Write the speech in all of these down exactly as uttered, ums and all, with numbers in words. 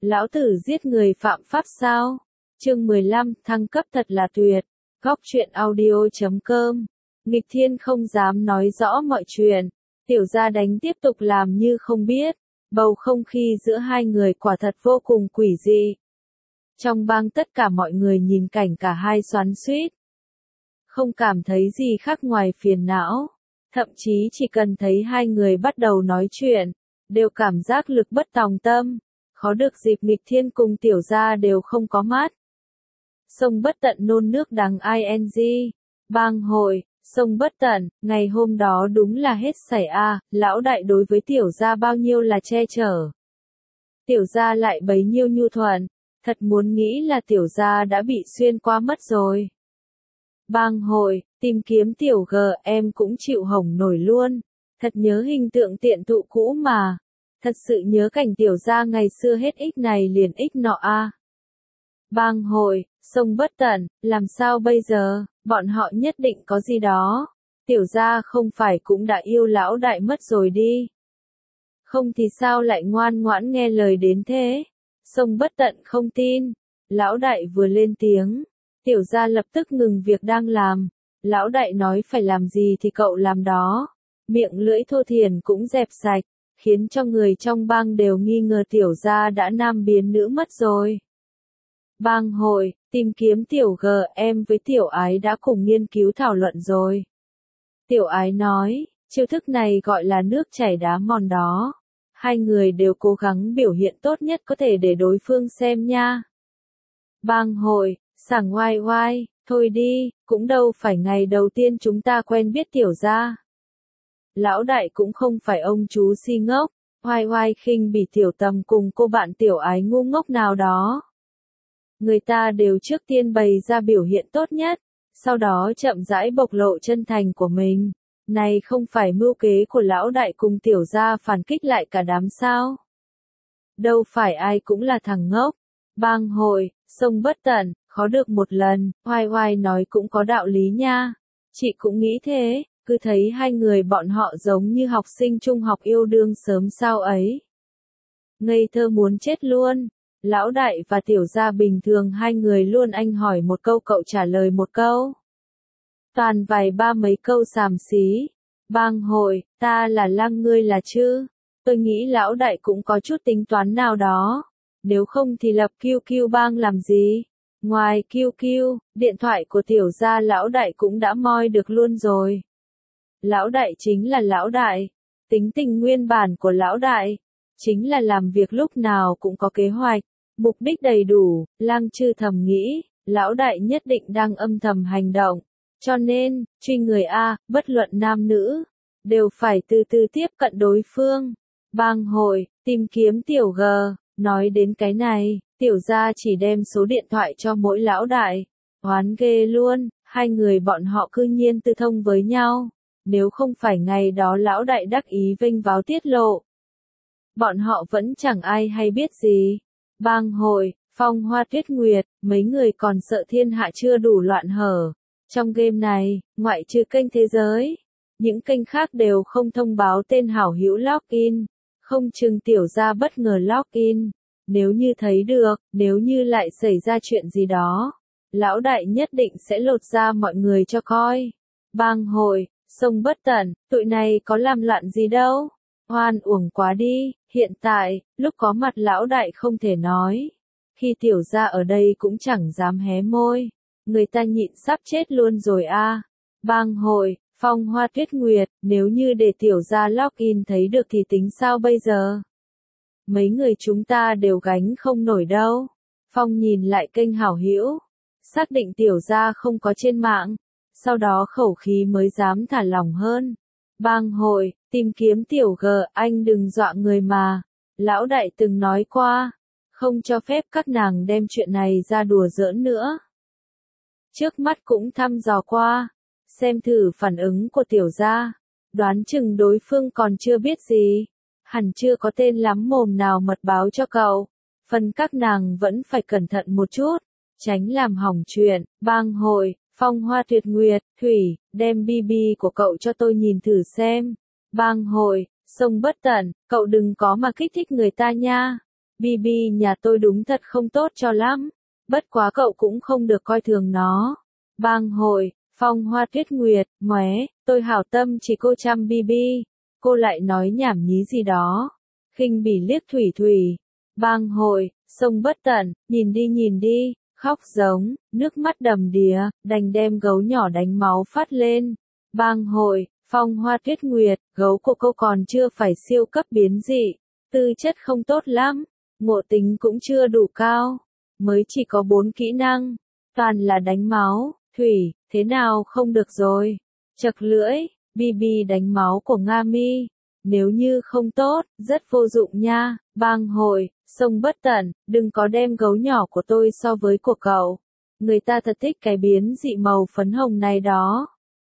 Lão tử giết người phạm pháp sao? Chương mười lăm, thăng cấp thật là tuyệt. Góc truyện audio chấm com. Nghịch Thiên không dám nói rõ mọi chuyện. Tiểu gia đánh tiếp tục làm như không biết. Bầu không khí giữa hai người quả thật vô cùng quỷ dị. Trong bang tất cả mọi người nhìn cảnh cả hai xoắn xuýt. Không cảm thấy gì khác ngoài phiền não. Thậm chí chỉ cần thấy hai người bắt đầu nói chuyện, đều cảm giác lực bất tòng tâm. Khó được dịp Nghịch Thiên cùng tiểu gia đều không có mắt. Sông bất tận nôn nước đắng ing. Bang hội, sông bất tận, ngày hôm đó đúng là hết sảy a, lão đại đối với tiểu gia bao nhiêu là che chở. Tiểu gia lại bấy nhiêu nhu thuận, thật muốn nghĩ là tiểu gia đã bị xuyên qua mất rồi. Bang hội, tìm kiếm tiểu g em cũng chịu hỏng nổi luôn, thật nhớ hình tượng tiện tụ cũ mà. Thật sự nhớ cảnh tiểu gia ngày xưa hết ích này liền ích nọ a. Bang hội, sông bất tận, làm sao bây giờ, bọn họ nhất định có gì đó. Tiểu gia không phải cũng đã yêu lão đại mất rồi đi. Không thì sao lại ngoan ngoãn nghe lời đến thế. Sông bất tận không tin. Lão đại vừa lên tiếng, tiểu gia lập tức ngừng việc đang làm. Lão đại nói phải làm gì thì cậu làm đó. Miệng lưỡi thô thiển cũng dẹp sạch, khiến cho người trong bang đều nghi ngờ tiểu gia đã nam biến nữ mất rồi. Bang hội, tìm kiếm tiểu g em với tiểu ái đã cùng nghiên cứu thảo luận rồi. Tiểu ái nói, chiêu thức này gọi là nước chảy đá mòn đó. Hai người đều cố gắng biểu hiện tốt nhất có thể để đối phương xem nha. Bang hội, sảng oai oai, thôi đi, cũng đâu phải ngày đầu tiên chúng ta quen biết tiểu gia. Lão đại cũng không phải ông chú si ngốc, oai oai khinh bỉ tiểu tầm cùng cô bạn tiểu ái ngu ngốc nào đó. Người ta đều trước tiên bày ra biểu hiện tốt nhất, sau đó chậm rãi bộc lộ chân thành của mình. Này không phải mưu kế của lão đại cùng tiểu gia phản kích lại cả đám sao? Đâu phải ai cũng là thằng ngốc. Bang hội, sông bất tận, khó được một lần, oai oai nói cũng có đạo lý nha. Chị cũng nghĩ thế, cứ thấy hai người bọn họ giống như học sinh trung học yêu đương sớm sao ấy. Ngây thơ muốn chết luôn. Lão đại và tiểu gia bình thường hai người luôn anh hỏi một câu cậu trả lời một câu. Toàn vài ba mấy câu xàm xí. Bang hội, ta là lăng ngươi là chứ. Tôi nghĩ lão đại cũng có chút tính toán nào đó. Nếu không thì lập quy quy bang làm gì? Ngoài quy quy, điện thoại của tiểu gia lão đại cũng đã moi được luôn rồi. Lão đại chính là lão đại. Tính tình nguyên bản của lão đại chính là làm việc lúc nào cũng có kế hoạch, mục đích đầy đủ. Lăng Trư thầm nghĩ, lão đại nhất định đang âm thầm hành động. Cho nên, truy người A, bất luận nam nữ, đều phải từ từ tiếp cận đối phương. Bang hội, tìm kiếm tiểu G, nói đến cái này, tiểu gia chỉ đem số điện thoại cho mỗi lão đại. Oán ghê luôn, hai người bọn họ cư nhiên tư thông với nhau. Nếu không phải ngày đó lão đại đắc ý vênh váo tiết lộ, bọn họ vẫn chẳng ai hay biết gì. Bang hội, Phong Hoa Tuyết Nguyệt, mấy người còn sợ thiên hạ chưa đủ loạn hở. Trong game này, ngoại trừ kênh thế giới, những kênh khác đều không thông báo tên hảo hữu login, không chừng tiểu gia bất ngờ login. Nếu như thấy được, nếu như lại xảy ra chuyện gì đó, lão đại nhất định sẽ lột ra mọi người cho coi. Bang hội, sông bất tận, tụi này có làm loạn gì đâu. Hoan uổng quá đi, hiện tại, lúc có mặt lão đại không thể nói. Khi tiểu gia ở đây cũng chẳng dám hé môi. Người ta nhịn sắp chết luôn rồi a. Bang hội, Phong Hoa Tuyết Nguyệt, nếu như để tiểu gia login thấy được thì tính sao bây giờ? Mấy người chúng ta đều gánh không nổi đâu. Phong nhìn lại kênh hảo hữu, xác định tiểu gia không có trên mạng, sau đó khẩu khí mới dám thả lỏng hơn. Bang hội, tìm kiếm tiểu G, anh đừng dọa người mà. Lão đại từng nói qua, không cho phép các nàng đem chuyện này ra đùa giỡn nữa. Trước mắt cũng thăm dò qua, xem thử phản ứng của tiểu gia, đoán chừng đối phương còn chưa biết gì, hẳn chưa có tên lắm mồm nào mật báo cho cậu, phần các nàng vẫn phải cẩn thận một chút, tránh làm hỏng chuyện. Bang hội, Phong Hoa Tuyệt Nguyệt, Thủy, đem bi bi của cậu cho tôi nhìn thử xem. Bang hội, sông bất tận, cậu đừng có mà kích thích người ta nha. bê bê nhà tôi đúng thật không tốt cho lắm. Bất quá cậu cũng không được coi thường nó. Bang hội, Phong Hoa Tuyết Nguyệt, mé, tôi hảo tâm chỉ cô chăm bê bê. Cô lại nói nhảm nhí gì đó. Khinh bỉ liếc Thủy Thủy. Bang hội, sông bất tận, nhìn đi nhìn đi, khóc giống, nước mắt đầm đìa, đành đem gấu nhỏ đánh máu phát lên. Bang hội, Phong Hoa Tuyết Nguyệt, gấu của cô còn chưa phải siêu cấp biến dị, tư chất không tốt lắm, ngộ tính cũng chưa đủ cao, mới chỉ có bốn kỹ năng, toàn là đánh máu. Thủy, thế nào không được rồi? Chật lưỡi, bê bê đánh máu của Nga Mi. Nếu như không tốt, rất vô dụng nha. Bang hội, sông bất tận, đừng có đem gấu nhỏ của tôi so với của cậu. Người ta thật thích cái biến dị màu phấn hồng này đó.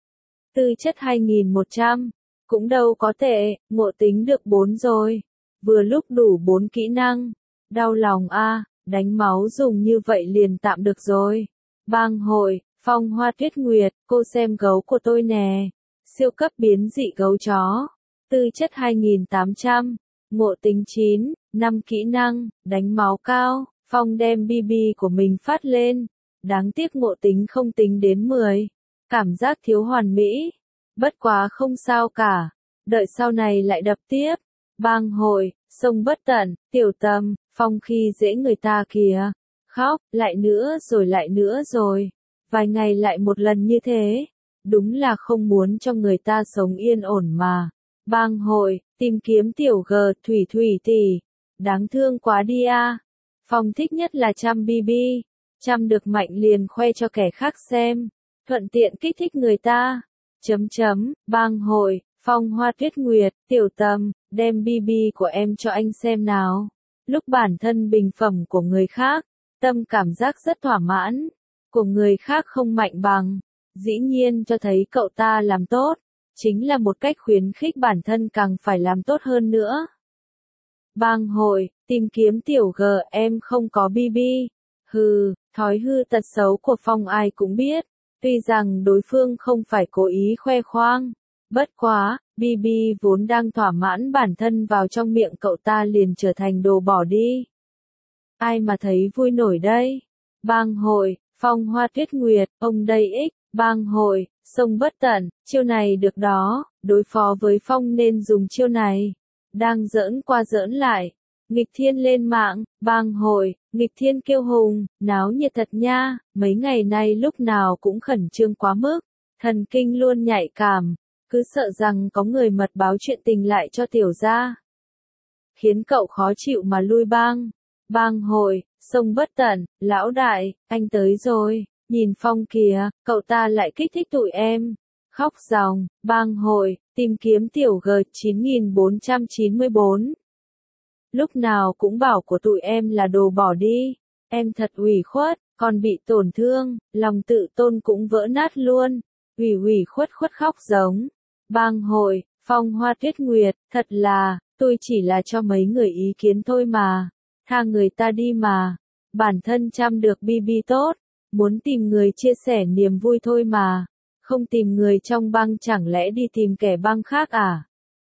Tư chất hai nghìn một trăm, cũng đâu có tệ, ngộ tính được bốn rồi. Vừa lúc đủ bốn kỹ năng. Đau lòng a, đánh máu dùng như vậy liền tạm được rồi. Bang hội, Phong Hoa Tuyết Nguyệt, cô xem gấu của tôi nè. Siêu cấp biến dị gấu chó. Tư chất hai nghìn tám trăm, ngộ tính chín, năm kỹ năng, đánh máu cao, Phong đem bê bê của mình phát lên. Đáng tiếc ngộ tính không tính đến mười. Cảm giác thiếu hoàn mỹ. Bất quá không sao cả. Đợi sau này lại đập tiếp. Bang hội, sông bất tận, tiểu tâm, Phong khi dễ người ta kìa. Khóc, lại nữa rồi lại nữa rồi. Vài ngày lại một lần như thế. Đúng là không muốn cho người ta sống yên ổn mà. Bang hội, tìm kiếm tiểu G, Thủy Thủy tỷ. Đáng thương quá đi a. Phong thích nhất là chăm bê bê. Chăm được mạnh liền khoe cho kẻ khác xem. Thuận tiện kích thích người ta. Chấm chấm, bang hội, Phong Hoa Tuyết Nguyệt, tiểu tâm, đem bê bê của em cho anh xem nào. Lúc bản thân bình phẩm của người khác, tâm cảm giác rất thỏa mãn. Của người khác không mạnh bằng. Dĩ nhiên cho thấy cậu ta làm tốt. Chính là một cách khuyến khích bản thân càng phải làm tốt hơn nữa. Bang hội, tìm kiếm tiểu G, em không có bê bê. Hừ, thói hư tật xấu của Phong ai cũng biết. Tuy rằng đối phương không phải cố ý khoe khoang. Bất quá, bê bê vốn đang thỏa mãn bản thân vào trong miệng cậu ta liền trở thành đồ bỏ đi. Ai mà thấy vui nổi đây? Bang hội, Phong Hoa Tuyết Nguyệt, ông đây ích, bang hội, sông bất tận, chiêu này được đó, đối phó với Phong nên dùng chiêu này. Đang giỡn qua giỡn lại. Nghịch Thiên lên mạng, bang hội, Nghịch Thiên kiêu hùng, náo nhiệt thật nha, mấy ngày nay lúc nào cũng khẩn trương quá mức, thần kinh luôn nhạy cảm, cứ sợ rằng có người mật báo chuyện tình lại cho tiểu gia. Khiến cậu khó chịu mà lui bang. Bang hội, sông bất tận, lão đại, anh tới rồi, nhìn Phong kìa, cậu ta lại kích thích tụi em. Khóc ròng, bang hội, tìm kiếm tiểu G chín nghìn bốn trăm chín mươi bốn. Lúc nào cũng bảo của tụi em là đồ bỏ đi, em thật ủy khuất, còn bị tổn thương, lòng tự tôn cũng vỡ nát luôn, ủy ủy khuất khuất khóc giống. Bang hội, Phong Hoa Tuyết Nguyệt, thật là, tôi chỉ là cho mấy người ý kiến thôi mà, tha người ta đi mà, bản thân chăm được bê bê tốt, muốn tìm người chia sẻ niềm vui thôi mà, không tìm người trong bang chẳng lẽ đi tìm kẻ bang khác à?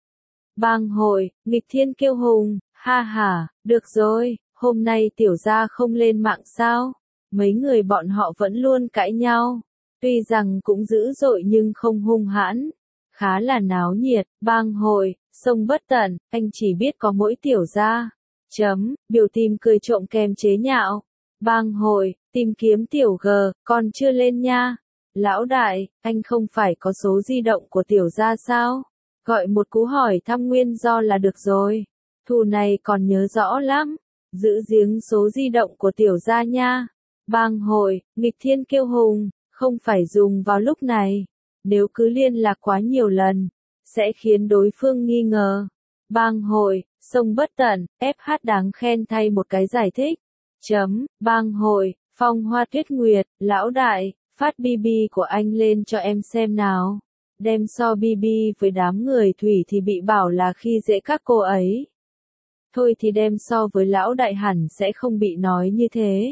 Bang hội, Nghịch Thiên kiêu hùng, ha ha, được rồi, hôm nay tiểu gia không lên mạng sao? Mấy người bọn họ vẫn luôn cãi nhau, tuy rằng cũng dữ dội nhưng không hung hãn, khá là náo nhiệt. Bang hội, sông bất tận, anh chỉ biết có mỗi tiểu gia. Chấm, biểu tìm cười trộm kèm chế nhạo. Bang hội, tìm kiếm tiểu G, còn chưa lên nha. Lão đại, anh không phải có số di động của tiểu gia sao? Gọi một cú hỏi thăm nguyên do là được rồi. Thù này còn nhớ rõ lắm. Giữ giếng số di động của tiểu gia nha. Bang hội, Nghịch Thiên kiêu hùng, không phải dùng vào lúc này. Nếu cứ liên lạc quá nhiều lần, sẽ khiến đối phương nghi ngờ. Bang hội, sông bất tận, ép hát đáng khen thay một cái giải thích. Chấm, bang hội, Phong Hoa Tuyết Nguyệt, lão đại, phát bê bê của anh lên cho em xem nào. Đem so bê bê với đám người Thủy thì bị bảo là khi dễ các cô ấy. Thôi thì đem so với lão đại hẳn sẽ không bị nói như thế.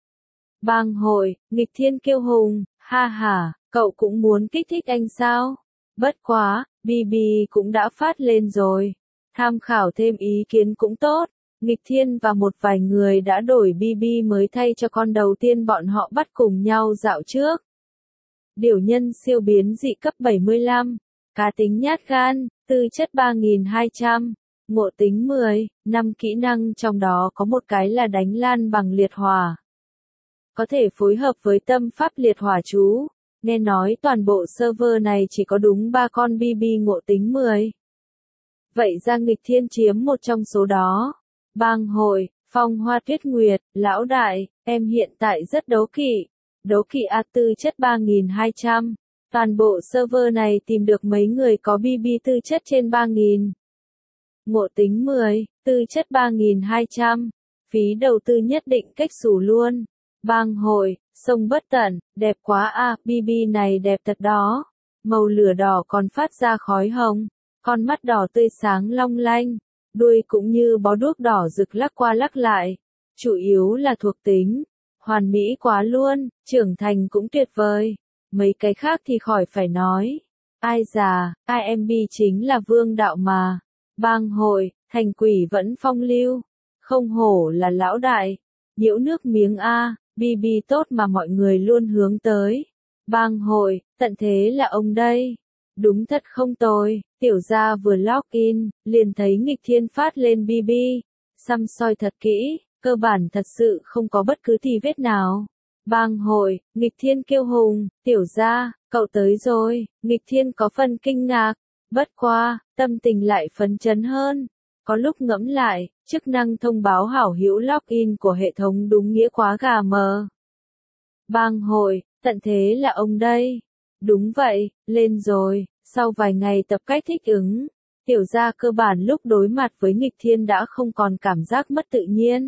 Bang hội, Nghịch Thiên kiêu hùng, ha ha, cậu cũng muốn kích thích anh sao? Bất quá, bê bê cũng đã phát lên rồi. Tham khảo thêm ý kiến cũng tốt. Nghịch Thiên và một vài người đã đổi bê bê mới thay cho con đầu tiên bọn họ bắt cùng nhau dạo trước. Điều nhân siêu biến dị cấp bảy mươi lăm, cá tính nhát gan, tư chất ba nghìn hai trăm, ngộ tính mười, năm kỹ năng trong đó có một cái là đánh lan bằng liệt hỏa. Có thể phối hợp với tâm pháp liệt hỏa chú. Nghe nói toàn bộ server này chỉ có đúng ba con bê bê ngộ tính mười. Vậy ra Nghịch Thiên chiếm một trong số đó. Bang hội, Phong Hoa Tuyết Nguyệt, lão đại, em hiện tại rất đấu kỵ. Đấu kỵ A tư chất ba nghìn hai trăm. Toàn bộ server này tìm được mấy người có bê bê tư chất trên ba nghìn. Ngộ tính mười, tư chất ba nghìn hai trăm. Phí đầu tư nhất định cách xù luôn. Bang hội, sông bất tận, đẹp quá à, bê bê này đẹp thật đó. Màu lửa đỏ còn phát ra khói hồng. Con mắt đỏ tươi sáng long lanh. Đuôi cũng như bó đuốc đỏ rực lắc qua lắc lại. Chủ yếu là thuộc tính. Hoàn mỹ quá luôn, trưởng thành cũng tuyệt vời. Mấy cái khác thì khỏi phải nói. Ai già, i em bê chính là vương đạo mà. Bang hội, thành quỷ vẫn phong lưu. Không hổ là lão đại. Nhiễu nước miếng A, bê bê tốt mà mọi người luôn hướng tới. Bang hội, tận thế là ông đây. Đúng thật không tồi, tiểu gia vừa login, liền thấy Nghịch Thiên phát lên bê bê. Xăm soi thật kỹ, cơ bản thật sự không có bất cứ tì vết nào. Bang hội, Nghịch Thiên kêu hùng, tiểu gia, cậu tới rồi, Nghịch Thiên có phần kinh ngạc. Bất qua, tâm tình lại phấn chấn hơn. Có lúc ngẫm lại, chức năng thông báo hảo hữu login của hệ thống đúng nghĩa quá gà mờ. Bang hội, tận thế là ông đây. Đúng vậy, lên rồi, sau vài ngày tập cách thích ứng, tiểu gia cơ bản lúc đối mặt với Nghịch Thiên đã không còn cảm giác mất tự nhiên.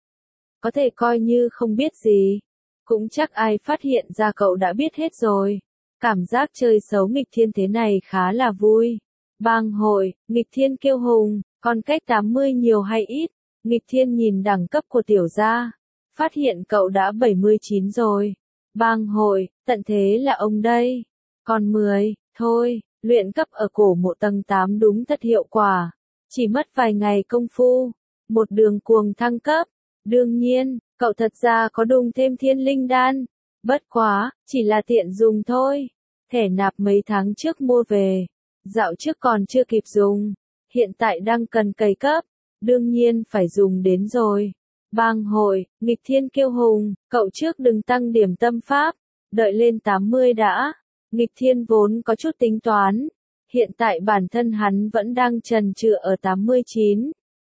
Có thể coi như không biết gì. Cũng chắc ai phát hiện ra cậu đã biết hết rồi. Cảm giác chơi xấu Nghịch Thiên thế này khá là vui. Bang hội, Nghịch Thiên kêu hùng, còn cách tám mươi nhiều hay ít? Nghịch Thiên nhìn đẳng cấp của tiểu gia, phát hiện cậu đã bảy mươi chín rồi. Bang hội, tận thế là ông đây. Còn mười, thôi, luyện cấp ở cổ mộ tầng tám đúng thật hiệu quả. Chỉ mất vài ngày công phu, một đường cuồng thăng cấp. Đương nhiên, cậu thật ra có đùng thêm thiên linh đan. Bất quá, chỉ là tiện dùng thôi. Thẻ nạp mấy tháng trước mua về. Dạo trước còn chưa kịp dùng. Hiện tại đang cần cày cấp. Đương nhiên phải dùng đến rồi. Bang hội, Nghịch Thiên kêu hùng, cậu trước đừng tăng điểm tâm pháp. Đợi lên tám mươi đã. Nghịch Thiên vốn có chút tính toán. Hiện tại bản thân hắn vẫn đang chần chừ ở tám mươi chín.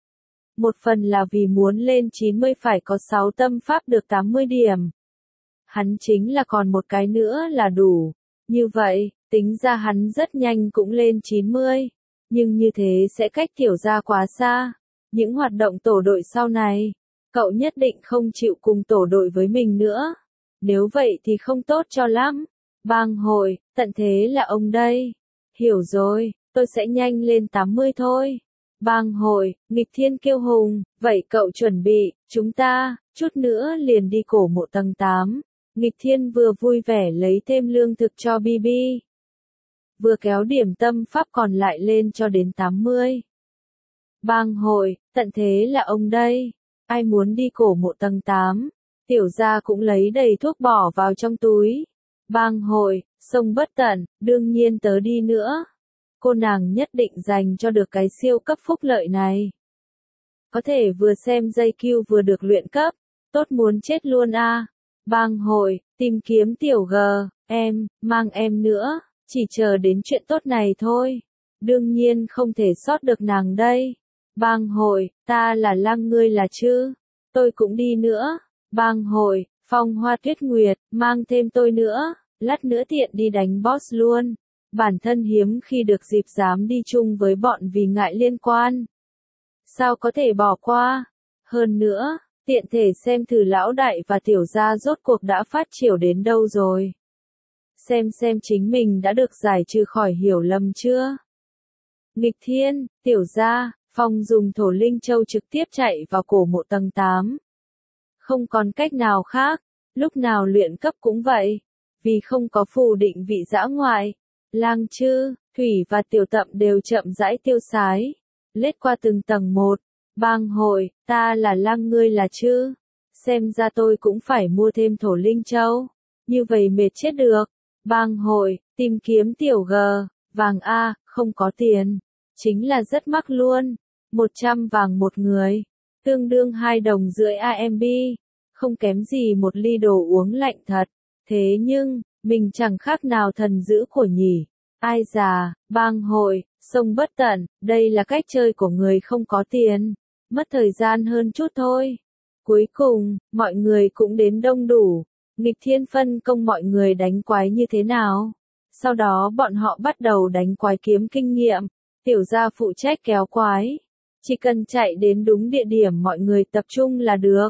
Một phần là vì muốn lên chín mươi phải có sáu tâm pháp được tám mươi điểm. Hắn chính là còn một cái nữa là đủ. Như vậy, tính ra hắn rất nhanh cũng lên chín mươi. Nhưng như thế sẽ cách tiểu gia quá xa. Những hoạt động tổ đội sau này, cậu nhất định không chịu cùng tổ đội với mình nữa. Nếu vậy thì không tốt cho lắm. Bang hội, tận thế là ông đây. Hiểu rồi, tôi sẽ nhanh lên tám mươi thôi. Bang hội, Nghịch Thiên kêu hùng, vậy cậu chuẩn bị, chúng ta, chút nữa liền đi cổ mộ tầng tám. Nghịch Thiên vừa vui vẻ lấy thêm lương thực cho bê bê. Vừa kéo điểm tâm pháp còn lại lên cho đến tám mươi. Bang hội, tận thế là ông đây. Ai muốn đi cổ mộ tầng tám? Tiểu gia cũng lấy đầy thuốc bỏ vào trong túi. Bang hội, sông bất tận, đương nhiên tớ đi nữa. Cô nàng nhất định dành cho được cái siêu cấp phúc lợi này. Có thể vừa xem dây Q vừa được luyện cấp. Tốt muốn chết luôn a. À. Bang hội, tìm kiếm tiểu G, em, mang em nữa. Chỉ chờ đến chuyện tốt này thôi. Đương nhiên không thể sót được nàng đây. Bang hội, ta là Lăng ngươi là chứ. Tôi cũng đi nữa. Bang hội, Phong Hoa Tuyết Nguyệt, mang thêm tôi nữa. Lát nữa tiện đi đánh boss luôn. Bản thân hiếm khi được dịp dám đi chung với bọn vì ngại liên quan. Sao có thể bỏ qua? Hơn nữa, tiện thể xem thử lão đại và tiểu gia rốt cuộc đã phát triển đến đâu rồi. Xem xem chính mình đã được giải trừ khỏi hiểu lầm chưa? Nghịch Thiên, tiểu gia, Phong dùng thổ linh châu trực tiếp chạy vào cổ mộ tầng tám. Không còn cách nào khác, lúc nào luyện cấp cũng vậy. Vì không có phù định vị dã ngoại. Lang Chư, Thủy và Tiểu Tậm đều chậm rãi tiêu sái, lết qua từng tầng một, Bang hội, ta là Lăng ngươi là chứ? Xem ra tôi cũng phải mua thêm thổ linh châu. Như vậy mệt chết được. Bang hội, tìm kiếm tiểu G, vàng A, không có tiền. Chính là rất mắc luôn. một trăm vàng một người. Tương đương hai đồng rưỡi a em bê. Không kém gì một ly đồ uống lạnh thật. Thế nhưng, mình chẳng khác nào thần dữ của nhỉ. Ai già, bang hội, sông bất tận, đây là cách chơi của người không có tiền. Mất thời gian hơn chút thôi. Cuối cùng, mọi người cũng đến đông đủ. Nghịch thiên phân công mọi người đánh quái như thế nào. Sau đó bọn họ bắt đầu đánh quái kiếm kinh nghiệm. Tiểu gia phụ trách kéo quái. Chỉ cần chạy đến đúng địa điểm mọi người tập trung là được.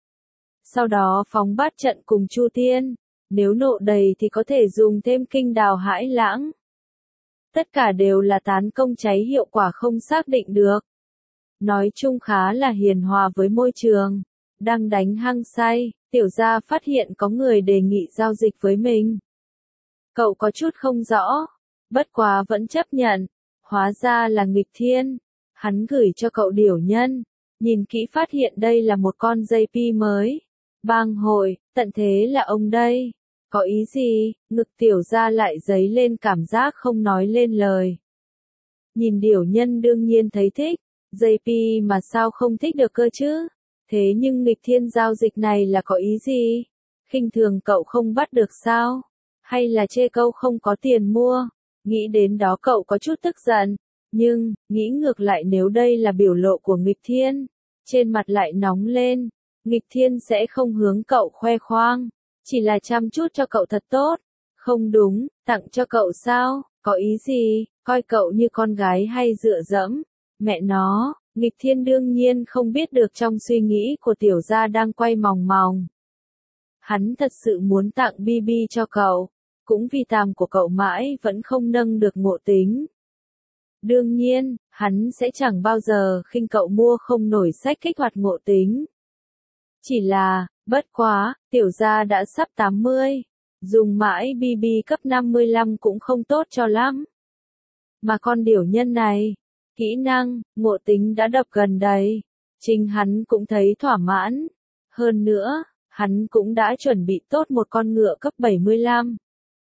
Sau đó phóng bát trận cùng Chu Tiên. Nếu nộ đầy thì có thể dùng thêm kinh đào hãi lãng. Tất cả đều là tán công cháy hiệu quả không xác định được. Nói chung khá là hiền hòa với môi trường. Đang đánh hăng say, tiểu gia phát hiện có người đề nghị giao dịch với mình. Cậu có chút không rõ, bất quá vẫn chấp nhận. Hóa ra là nghịch thiên. Hắn gửi cho cậu điểu nhân. Nhìn kỹ phát hiện đây là một con dây pi mới. Bang hội, tận thế là ông đây. Có ý gì? Ngực tiểu gia lại dấy lên cảm giác không nói lên lời. Nhìn điểu nhân đương nhiên thấy thích. Dây pi mà sao không thích được cơ chứ? Thế nhưng nghịch thiên giao dịch này là có ý gì? Khinh thường cậu không bắt được sao? Hay là chê câu không có tiền mua? Nghĩ đến đó cậu có chút tức giận. Nhưng, nghĩ ngược lại nếu đây là biểu lộ của nghịch thiên, trên mặt lại nóng lên. Nghịch thiên sẽ không hướng cậu khoe khoang. Chỉ là chăm chút cho cậu thật tốt. Không đúng, tặng cho cậu sao? Có ý gì? Coi cậu như con gái hay dựa dẫm? Mẹ nó, nghịch thiên đương nhiên không biết được trong suy nghĩ của tiểu gia đang quay mòng mòng. Hắn thật sự muốn tặng bê bê cho cậu, cũng vì tàm của cậu mãi vẫn không nâng được ngộ tính. Đương nhiên, hắn sẽ chẳng bao giờ khinh cậu mua không nổi sách kích hoạt ngộ tính. Chỉ là, bất quá, tiểu gia đã sắp tám mươi, dùng mãi bê bê cấp năm mươi lăm cũng không tốt cho lắm. Mà con điểu nhân này, kỹ năng, ngộ tính đã đập gần đầy. Chính hắn cũng thấy thỏa mãn. Hơn nữa, hắn cũng đã chuẩn bị tốt một con ngựa cấp bảy mươi lăm.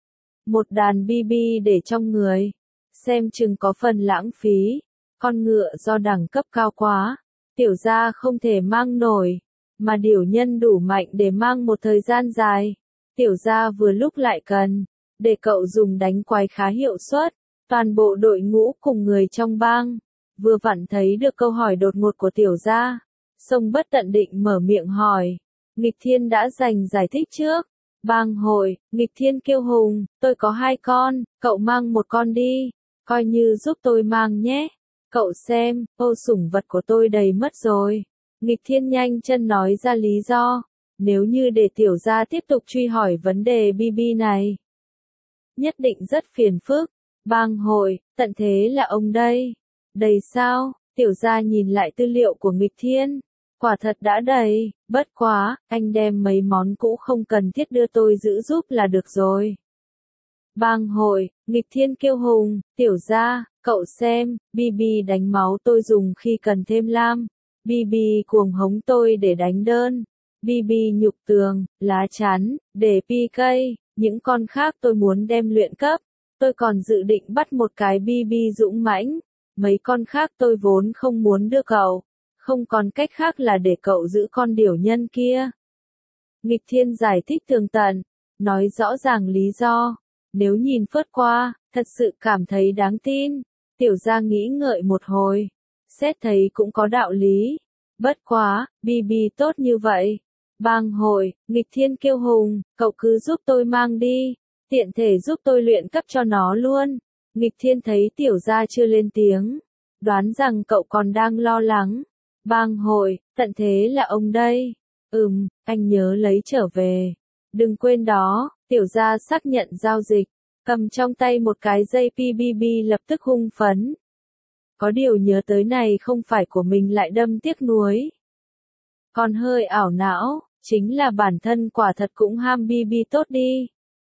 Một đàn bê bê để trong người. Xem chừng có phần lãng phí. Con ngựa do đẳng cấp cao quá. Tiểu gia không thể mang nổi. Mà điểu nhân đủ mạnh để mang một thời gian dài. Tiểu gia vừa lúc lại cần. Để cậu dùng đánh quái khá hiệu suất. Toàn bộ đội ngũ cùng người trong bang. Vừa vặn thấy được câu hỏi đột ngột của tiểu gia. Sông bất tận định mở miệng hỏi. Nghịch thiên đã dành giải thích trước. Bang hội, nghịch thiên kêu hùng, tôi có hai con, cậu mang một con đi. Coi như giúp tôi mang nhé. Cậu xem, ô sủng vật của tôi đầy mất rồi. Nghịch thiên nhanh chân nói ra lý do. Nếu như để tiểu gia tiếp tục truy hỏi vấn đề bê bê này. Nhất định rất phiền phức. Bang hội, tận thế là ông đây. Đầy sao? Tiểu gia nhìn lại tư liệu của nghịch thiên. Quả thật đã đầy, bất quá, anh đem mấy món cũ không cần thiết đưa tôi giữ giúp là được rồi. Bang hội, nghịch thiên kêu hùng, tiểu gia, cậu xem, bê bê đánh máu tôi dùng khi cần thêm lam. bê bê cuồng hống tôi để đánh đơn. bê bê nhục tường, lá chắn, để pê cây, những con khác tôi muốn đem luyện cấp. Tôi còn dự định bắt một cái bê bê dũng mãnh. Mấy con khác tôi vốn không muốn đưa cậu. Không còn cách khác là để cậu giữ con điểu nhân kia. Nghịch thiên giải thích tường tận. Nói rõ ràng lý do. Nếu nhìn phớt qua, thật sự cảm thấy đáng tin. Tiểu gia nghĩ ngợi một hồi. Xét thấy cũng có đạo lý. Bất quá, bê bê tốt như vậy. Bang hội, nghịch thiên kêu hùng, cậu cứ giúp tôi mang đi. Tiện thể giúp tôi luyện cấp cho nó luôn. Nghịch thiên thấy tiểu gia chưa lên tiếng. Đoán rằng cậu còn đang lo lắng. Bang hội, tận thế là ông đây. Ừm, anh nhớ lấy trở về. Đừng quên đó, tiểu gia xác nhận giao dịch. Cầm trong tay một cái dây pê bê bê lập tức hung phấn. Có điều nhớ tới này không phải của mình lại đâm tiếc nuối. Còn hơi ảo não, chính là bản thân quả thật cũng ham bê bê tốt đi.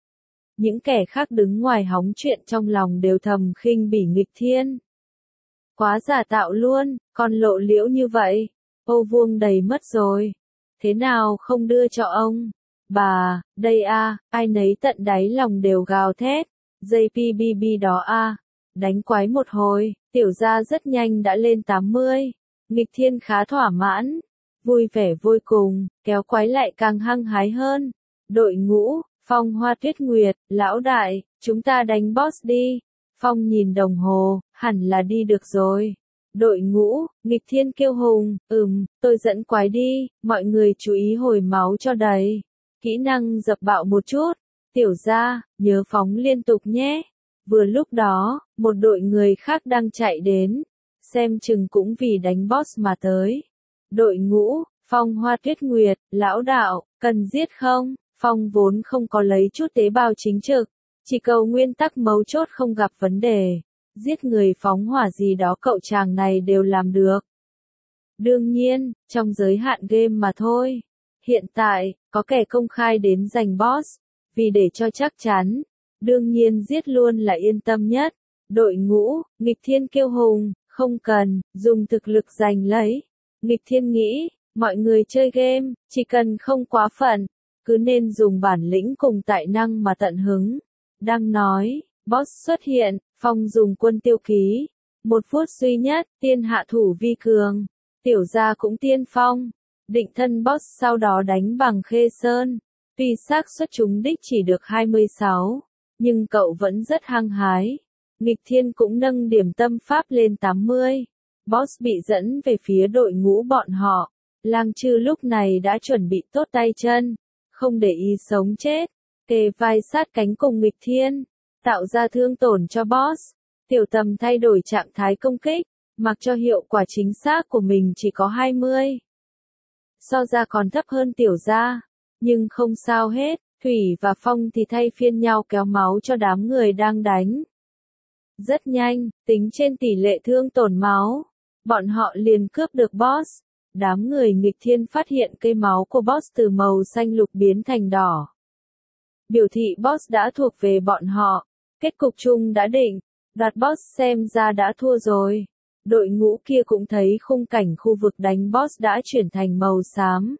Những kẻ khác đứng ngoài hóng chuyện trong lòng đều thầm khinh bỉ nghịch thiên. Quá giả tạo luôn, còn lộ liễu như vậy. Ô vuông đầy mất rồi. Thế nào không đưa cho ông? Bà, đây a, ai nấy tận đáy lòng đều gào thét. gi pê bê bê đó a. Đánh quái một hồi, tiểu gia rất nhanh đã lên tám mươi. Nghịch Thiên khá thỏa mãn, vui vẻ vô cùng, kéo quái lại càng hăng hái hơn. Đội ngũ, Phong Hoa Tuyết Nguyệt, lão đại, chúng ta đánh boss đi. Phong nhìn đồng hồ, hẳn là đi được rồi. Đội ngũ, Nghịch Thiên kêu hùng, ừm, tôi dẫn quái đi, mọi người chú ý hồi máu cho đầy. Kỹ năng dập bạo một chút, tiểu gia, nhớ phóng liên tục nhé. Vừa lúc đó, một đội người khác đang chạy đến, xem chừng cũng vì đánh boss mà tới. Đội ngũ, Phong Hoa Tuyết Nguyệt, lão đạo, cần giết không? Phong vốn không có lấy chút tế bào chính trực, chỉ cầu nguyên tắc mấu chốt không gặp vấn đề. Giết người phóng hỏa gì đó cậu chàng này đều làm được. Đương nhiên, trong giới hạn game mà thôi. Hiện tại, có kẻ công khai đến giành boss, vì để cho chắc chắn. Đương nhiên giết luôn là yên tâm nhất. Đội ngũ, Nghịch Thiên kêu hùng, không cần, dùng thực lực giành lấy. Nghịch Thiên nghĩ, mọi người chơi game, chỉ cần không quá phận, cứ nên dùng bản lĩnh cùng tài năng mà tận hứng. Đang nói, boss xuất hiện, Phong dùng quân tiêu ký. Một phút duy nhất, tiên hạ thủ vi cường. Tiểu gia cũng tiên phong. Định thân boss sau đó đánh bằng Khê Sơn. Tuy xác suất trúng đích chỉ được hai mươi sáu, nhưng cậu vẫn rất hăng hái. Nghịch Thiên cũng nâng điểm tâm pháp lên tám mươi. Boss bị dẫn về phía đội ngũ bọn họ. Lang Chư lúc này đã chuẩn bị tốt tay chân, không để ý sống chết, kề vai sát cánh cùng Nghịch Thiên, tạo ra thương tổn cho boss. Tiểu Tầm thay đổi trạng thái công kích, mặc cho hiệu quả chính xác của mình chỉ có hai mươi. So ra còn thấp hơn tiểu gia, nhưng không sao hết, Thủy và Phong thì thay phiên nhau kéo máu cho đám người đang đánh. Rất nhanh, tính trên tỷ lệ thương tổn máu, bọn họ liền cướp được boss. Đám người Nghịch Thiên phát hiện cây máu của boss từ màu xanh lục biến thành đỏ. Biểu thị boss đã thuộc về bọn họ. Kết cục chung đã định, đoạt boss xem ra đã thua rồi. Đội ngũ kia cũng thấy khung cảnh khu vực đánh boss đã chuyển thành màu xám.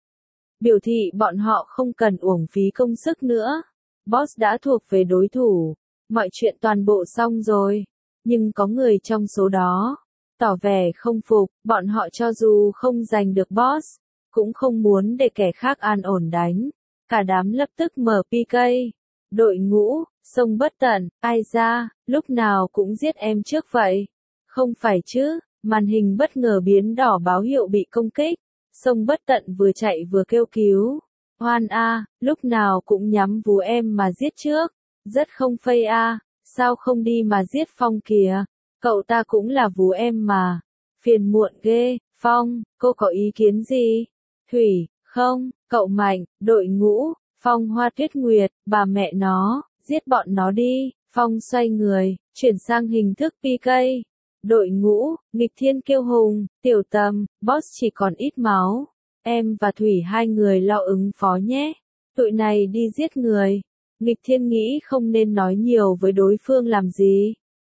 Biểu thị bọn họ không cần uổng phí công sức nữa. Boss đã thuộc về đối thủ. Mọi chuyện toàn bộ xong rồi. Nhưng có người trong số đó tỏ vẻ không phục, bọn họ cho dù không giành được boss, cũng không muốn để kẻ khác an ổn đánh. Cả đám lập tức mở pê ca. Đội ngũ, sông bất tận, ai ra, lúc nào cũng giết em trước vậy? Không phải chứ, màn hình bất ngờ biến đỏ báo hiệu bị công kích. Sông bất tận vừa chạy vừa kêu cứu. Hoan a, lúc nào cũng nhắm vú em mà giết trước. Rất không phây a, sao không đi mà giết Phong kìa? Cậu ta cũng là vú em mà. Phiền muộn ghê. Phong, cô có ý kiến gì? Thủy, không, cậu Mạnh, đội ngũ, Phong Hoa Tuyết Nguyệt, bà mẹ nó, giết bọn nó đi. Phong xoay người, chuyển sang hình thức pê ca. Đội ngũ, Nghịch Thiên kêu hùng, Tiểu Tầm, boss chỉ còn ít máu. Em và Thủy hai người lo ứng phó nhé. Tụi này đi giết người. Nghịch Thiên nghĩ không nên nói nhiều với đối phương làm gì.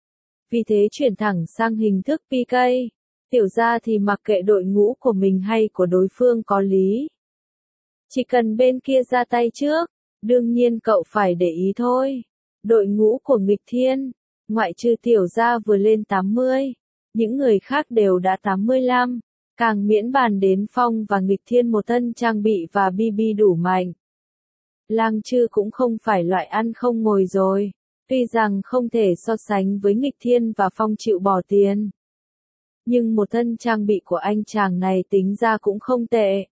Vì thế chuyển thẳng sang hình thức pê ca. Tiểu gia thì mặc kệ đội ngũ của mình hay của đối phương có lý. Chỉ cần bên kia ra tay trước, đương nhiên cậu phải để ý thôi. Đội ngũ của Nghịch Thiên, ngoại trừ tiểu gia vừa lên tám mươi, những người khác đều đã tám mươi lăm, càng miễn bàn đến Phong và Nghịch Thiên một thân trang bị và bê bê đủ mạnh. Lang Chư cũng không phải loại ăn không ngồi rồi, tuy rằng không thể so sánh với Nghịch Thiên và Phong chịu bỏ tiền. Nhưng một thân trang bị của anh chàng này tính ra cũng không tệ.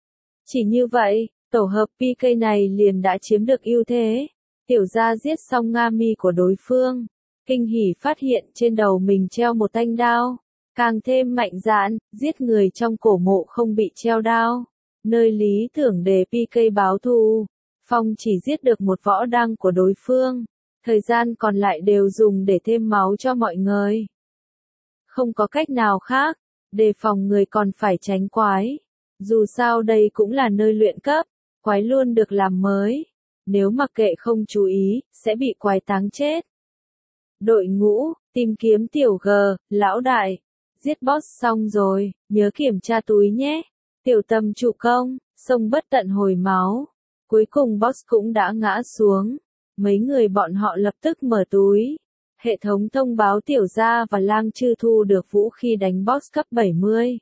Chỉ như vậy, tổ hợp pê ca này liền đã chiếm được ưu thế. Tiểu gia giết xong Nga mi của đối phương, kinh hỉ phát hiện trên đầu mình treo một thanh đao, càng thêm mạnh dạn, giết người trong cổ mộ không bị treo đao, nơi lý tưởng để pê ca báo thù. Phong chỉ giết được một võ đăng của đối phương, thời gian còn lại đều dùng để thêm máu cho mọi người. Không có cách nào khác, đề phòng người còn phải tránh quái. Dù sao đây cũng là nơi luyện cấp, quái luôn được làm mới. Nếu mặc kệ không chú ý, sẽ bị quái táng chết. Đội ngũ, tìm kiếm tiểu G, lão đại. Giết boss xong rồi, nhớ kiểm tra túi nhé. Tiểu Tâm trụ công, sông bất tận hồi máu. Cuối cùng boss cũng đã ngã xuống. Mấy người bọn họ lập tức mở túi. Hệ thống thông báo Tiểu Gia và Lang Chư thu được vũ khí đánh boss cấp bảy mươi.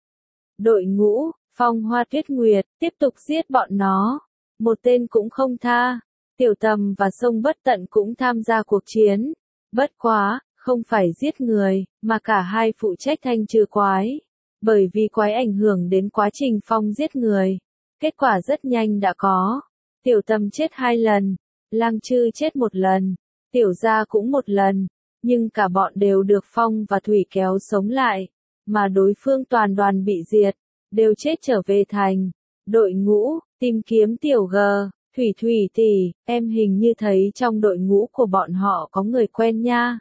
Đội ngũ, Phong Hoa Tuyết Nguyệt, tiếp tục giết bọn nó. Một tên cũng không tha. Tiểu Tầm và Sông Bất Tận cũng tham gia cuộc chiến. Bất quá, không phải giết người, mà cả hai phụ trách thanh trừ quái. Bởi vì quái ảnh hưởng đến quá trình Phong giết người. Kết quả rất nhanh đã có. Tiểu Tầm chết hai lần. Lang Chư chết một lần. Tiểu Gia cũng một lần. Nhưng cả bọn đều được Phong và Thủy kéo sống lại. Mà đối phương toàn đoàn bị diệt. Đều chết trở về thành. Đội ngũ, tìm kiếm Tiểu G. Thủy Thủy tỷ, em hình như thấy trong đội ngũ của bọn họ có người quen nha.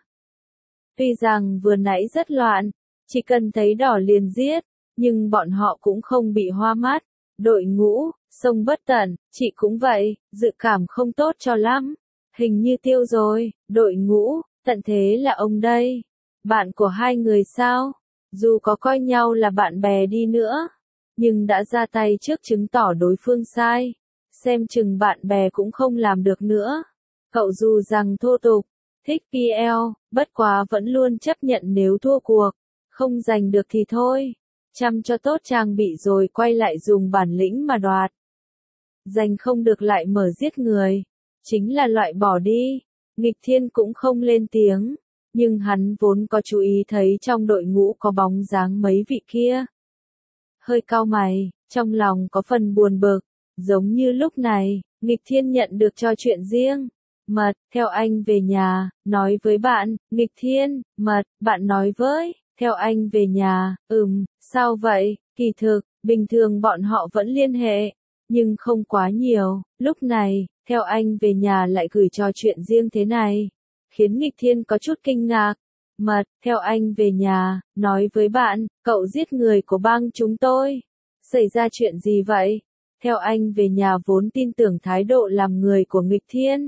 Tuy rằng vừa nãy rất loạn, chỉ cần thấy đỏ liền giết, nhưng bọn họ cũng không bị hoa mắt. Đội ngũ, Sông Bất Tận, chị cũng vậy, dự cảm không tốt cho lắm. Hình như tiêu rồi, đội ngũ, Tận thế là ông đây. Bạn của hai người sao? Dù có coi nhau là bạn bè đi nữa, nhưng đã ra tay trước chứng tỏ đối phương sai. Xem chừng bạn bè cũng không làm được nữa. Cậu dù rằng thô tục, thích pê lờ, bất quá vẫn luôn chấp nhận nếu thua cuộc. Không giành được thì thôi. Chăm cho tốt trang bị rồi quay lại dùng bản lĩnh mà đoạt. Giành không được lại mở giết người. Chính là loại bỏ đi. Nghịch Thiên cũng không lên tiếng. Nhưng hắn vốn có chú ý thấy trong đội ngũ có bóng dáng mấy vị kia. Hơi cau mày, trong lòng có phần buồn bực. Giống như lúc này, Nghịch Thiên nhận được cho chuyện riêng. Mật, theo anh về nhà, nói với bạn, Nghịch Thiên, mật, bạn nói với, theo anh về nhà, ừm, sao vậy, kỳ thực, bình thường bọn họ vẫn liên hệ, nhưng không quá nhiều, lúc này, theo anh về nhà lại gửi cho chuyện riêng thế này, khiến Nghịch Thiên có chút kinh ngạc. Mật, theo anh về nhà, nói với bạn, cậu giết người của bang chúng tôi. Xảy ra chuyện gì vậy? Theo anh về nhà vốn tin tưởng thái độ làm người của Nghịch Thiên.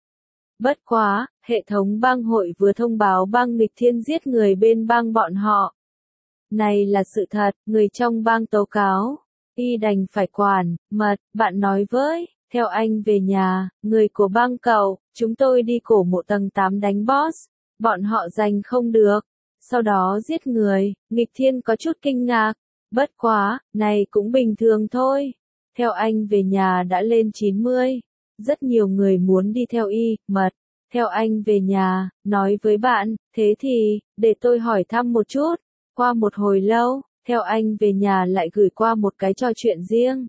Bất quá, hệ thống bang hội vừa thông báo bang Nghịch Thiên giết người bên bang bọn họ. Này là sự thật, người trong bang tố cáo. Y đành phải quản, mật, bạn nói với, theo anh về nhà, người của bang cậu, chúng tôi đi cổ mộ tầng tám đánh boss. Bọn họ giành không được. Sau đó giết người, Nghịch Thiên có chút kinh ngạc. Bất quá, này cũng bình thường thôi. Theo anh về nhà đã lên chín mươi. Rất nhiều người muốn đi theo y, mật. Theo anh về nhà, nói với bạn, thế thì, để tôi hỏi thăm một chút. Qua một hồi lâu, theo anh về nhà lại gửi qua một cái trò chuyện riêng.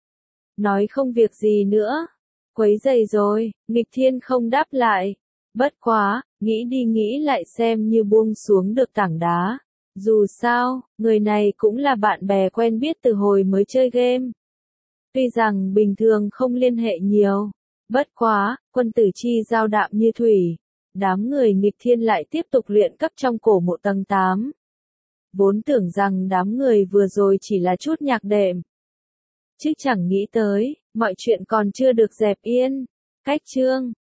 Nói không việc gì nữa. Quấy rầy rồi, Nghịch Thiên không đáp lại. Bất quá, nghĩ đi nghĩ lại xem như buông xuống được tảng đá. Dù sao, người này cũng là bạn bè quen biết từ hồi mới chơi game. Tuy rằng bình thường không liên hệ nhiều. Bất quá, quân tử chi giao đạm như thủy. Đám người Nghịch Thiên lại tiếp tục luyện cấp trong cổ mộ tầng tám. Vốn tưởng rằng đám người vừa rồi chỉ là chút nhạc đệm. Chứ chẳng nghĩ tới, mọi chuyện còn chưa được dẹp yên. Cách chương